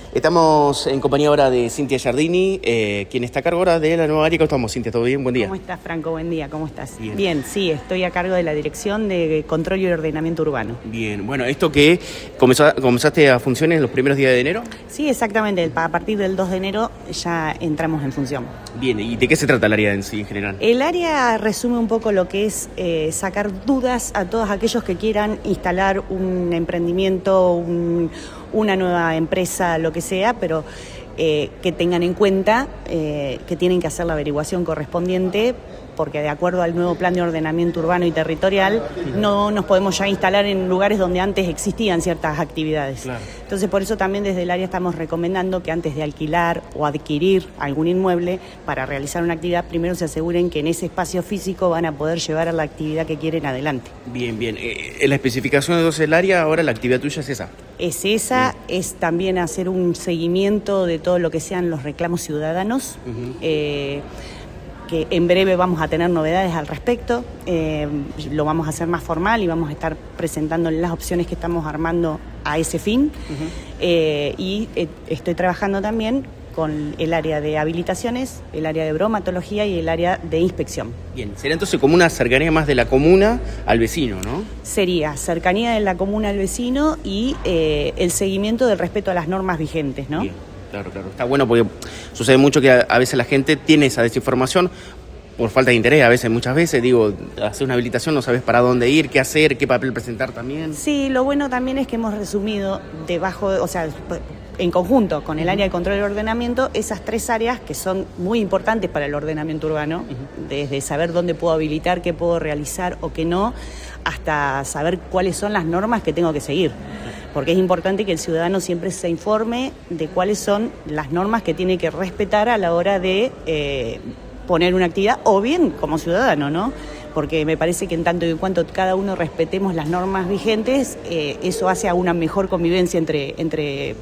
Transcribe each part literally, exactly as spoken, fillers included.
Estamos en compañía ahora de Cintia Giardini, eh, quien está a cargo ahora de la nueva área. ¿Cómo estamos, Cintia? ¿Todo bien? Buen día. ¿Cómo estás, Franco? Buen día, ¿cómo estás? Bien. Bien, sí, estoy a cargo de la Dirección de Control y Ordenamiento Urbano. Bien, bueno, ¿esto que comenzó, comenzaste a funcionar en los primeros días de enero? Sí, exactamente, a partir del dos de enero ya entramos en función. Bien, ¿y de qué se trata el área en sí, en general? El área resume un poco lo que es eh, sacar dudas a todos aquellos que quieran instalar un emprendimiento, un, una nueva empresa, lo que sea, pero eh, que tengan en cuenta eh, que tienen que hacer la averiguación correspondiente, porque de acuerdo al nuevo plan de ordenamiento urbano y territorial no nos podemos ya instalar en lugares donde antes existían ciertas actividades. Claro. Entonces, por eso también desde el área estamos recomendando que antes de alquilar o adquirir algún inmueble para realizar una actividad, primero se aseguren que en ese espacio físico van a poder llevar a la actividad que quieren adelante. Bien, bien. Eh, en la especificación de dos del área, ahora la actividad tuya es esa. Es esa, bien. Es también hacer un seguimiento de todo lo que sean los reclamos ciudadanos. Uh-huh. eh, que en breve vamos a tener novedades al respecto, eh, lo vamos a hacer más formal y vamos a estar presentando las opciones que estamos armando a ese fin. Uh-huh. eh, y eh, estoy trabajando también con el área de habilitaciones, el área de bromatología y el área de inspección. Bien, sería entonces como una cercanía más de la comuna al vecino, ¿no? Sería cercanía de la comuna al vecino y eh, el seguimiento del respeto a las normas vigentes, ¿no? Bien. Claro, claro. Está bueno porque sucede mucho que a, a veces la gente tiene esa desinformación por falta de interés, a veces, muchas veces, digo, hacer una habilitación no sabes para dónde ir, qué hacer, qué papel presentar también. Sí, lo bueno también es que hemos resumido debajo, o sea, en conjunto con el área de control y ordenamiento, esas tres áreas que son muy importantes para el ordenamiento urbano, uh-huh. desde saber dónde puedo habilitar, qué puedo realizar o qué no, hasta saber cuáles son las normas que tengo que seguir. Porque es importante que el ciudadano siempre se informe de cuáles son las normas que tiene que respetar a la hora de eh, poner una actividad, o bien como ciudadano, ¿no? Porque me parece que en tanto y en cuanto cada uno respetemos las normas vigentes, eh, eso hace a una mejor convivencia entre, entre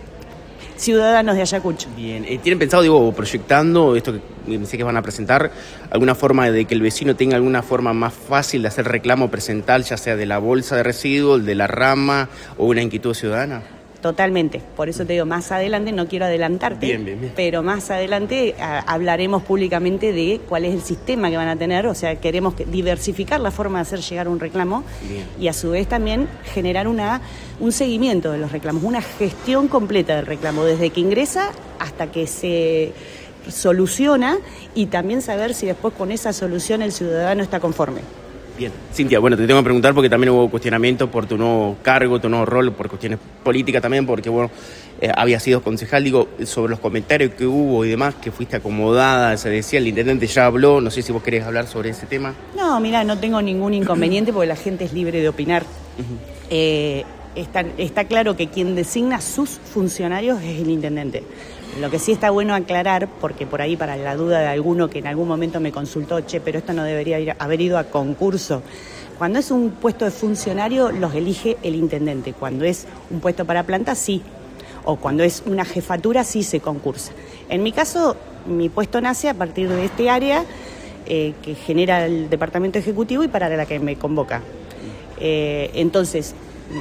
ciudadanos de Ayacucho. Bien, eh, ¿tienen pensado, digo, proyectando esto que me sé que van a presentar, alguna forma de que el vecino tenga alguna forma más fácil de hacer reclamo presental, ya sea de la bolsa de residuos, de la rama o una inquietud ciudadana? Totalmente, por eso te digo, más adelante, no quiero adelantarte, bien, bien, bien. pero más adelante a, hablaremos públicamente de cuál es el sistema que van a tener, o sea, queremos que, diversificar la forma de hacer llegar un reclamo bien. Y a su vez también generar una, un seguimiento de los reclamos, una gestión completa del reclamo, desde que ingresa hasta que se soluciona y también saber si después con esa solución el ciudadano está conforme. Bien, Cintia, bueno, te tengo que preguntar porque también hubo cuestionamiento por tu nuevo cargo, tu nuevo rol, por cuestiones políticas también, porque bueno, eh, habías sido concejal, digo, sobre los comentarios que hubo y demás, que fuiste acomodada, se decía, el intendente ya habló, no sé si vos querés hablar sobre ese tema. No, mira, no tengo ningún inconveniente porque la gente es libre de opinar. Uh-huh. Eh, está, está claro que quien designa sus funcionarios es el intendente. Lo que sí está bueno aclarar, porque por ahí para la duda de alguno que en algún momento me consultó, che, pero esto no debería ir, haber ido a concurso. Cuando es un puesto de funcionario, los elige el intendente. Cuando es un puesto para planta, sí. O cuando es una jefatura, sí se concursa. En mi caso, mi puesto nace a partir de este área eh, que genera el departamento ejecutivo y para la que me convoca. Eh, entonces,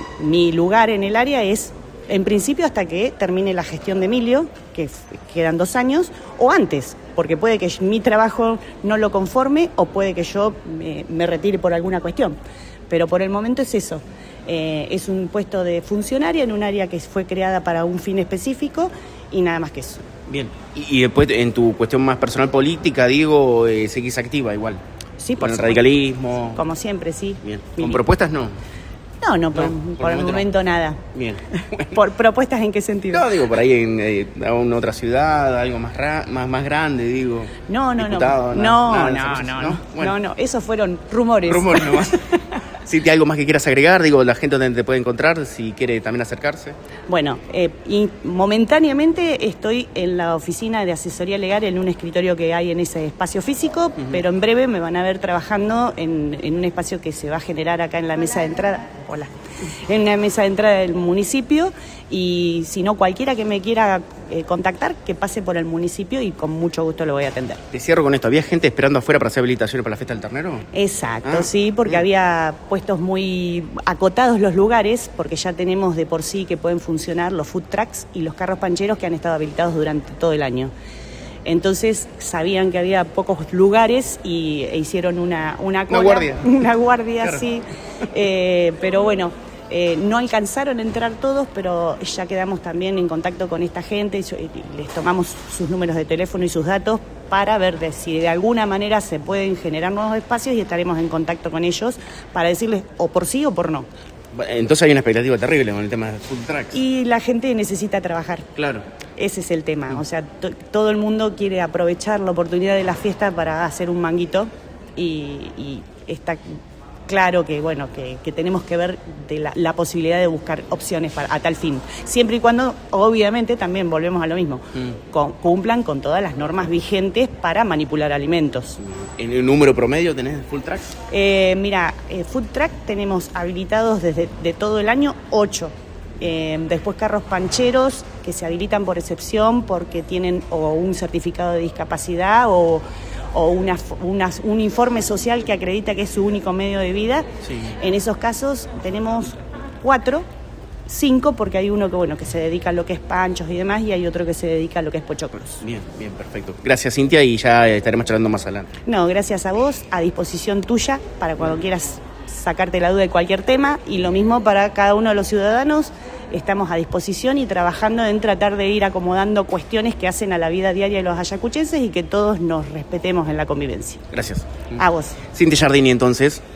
mi lugar en el área es, en principio, hasta que termine la gestión de Emilio, que quedan dos años, o antes, porque puede que mi trabajo no lo conforme o puede que yo me, me retire por alguna cuestión. Pero por el momento es eso. Eh, es un puesto de funcionaria en un área que fue creada para un fin específico y nada más que eso. Bien. Y, y después, en tu cuestión más personal política, digo, eh, seguís activa igual. Sí, por con el radicalismo. Como siempre, sí. Bien. ¿Con Mi... propuestas no? No, no, por, no, por, por el momento, momento no. nada. Bien. ¿Por propuestas en qué sentido? No, digo, por ahí en, eh, en otra ciudad, algo más ra- más, más grande, digo. No, no, diputado, no. Nada, no, nada, no, no, no, bueno. no, no. Esos fueron rumores. Rumores nomás. Si ¿sí, algo más que quieras agregar, digo, la gente donde te puede encontrar, si quiere también acercarse. Bueno, eh, y momentáneamente estoy en la oficina de asesoría legal en un escritorio que hay en ese espacio físico, uh-huh. pero en breve me van a ver trabajando en, en un espacio que se va a generar acá en la mesa de entrada. hola, en una mesa de entrada del municipio, y si no, cualquiera que me quiera eh, contactar, que pase por el municipio y con mucho gusto lo voy a atender. Te cierro con esto, ¿había gente esperando afuera para hacer habilitaciones para la fiesta del ternero? Exacto, ah, sí, porque bien. había puestos muy acotados los lugares, porque ya tenemos de por sí que pueden funcionar los food trucks y los carros pancheros que han estado habilitados durante todo el año. Entonces sabían que había pocos lugares y e hicieron una, una, cola, una guardia. Una guardia, claro. sí. Eh, pero bueno, eh, no alcanzaron a entrar todos, pero ya quedamos también en contacto con esta gente y, y les tomamos sus números de teléfono y sus datos para ver de si de alguna manera se pueden generar nuevos espacios, y estaremos en contacto con ellos para decirles o por sí o por no. Entonces hay una expectativa terrible con el tema de food trucks. Y la gente necesita trabajar. Claro. Ese es el tema. O sea, to- todo el mundo quiere aprovechar la oportunidad de la fiesta para hacer un manguito, y, y está claro que, bueno, que, que tenemos que ver de la, la posibilidad de buscar opciones para, a tal fin. Siempre y cuando, obviamente, también volvemos a lo mismo, mm. con, cumplan con todas las normas vigentes para manipular alimentos. ¿En el número promedio tenés food trucks? Eh, mira, eh, food truck tenemos habilitados desde de todo el año ocho. Eh, después carros pancheros que se habilitan por excepción porque tienen o un certificado de discapacidad o, o una, una, un informe social que acredita que es su único medio de vida. Sí. En esos casos tenemos cuatro, cinco, porque hay uno que bueno que se dedica a lo que es panchos y demás, y hay otro que se dedica a lo que es pochoclos. Bien, bien, perfecto. Gracias, Cintia, y ya estaremos charlando más adelante. No, gracias a vos, a disposición tuya para cuando quieras sacarte la duda de cualquier tema, y lo mismo para cada uno de los ciudadanos. Estamos a disposición y trabajando en tratar de ir acomodando cuestiones que hacen a la vida diaria de los ayacuchenses y que todos nos respetemos en la convivencia. Gracias. A vos. Cintia Giardini, entonces.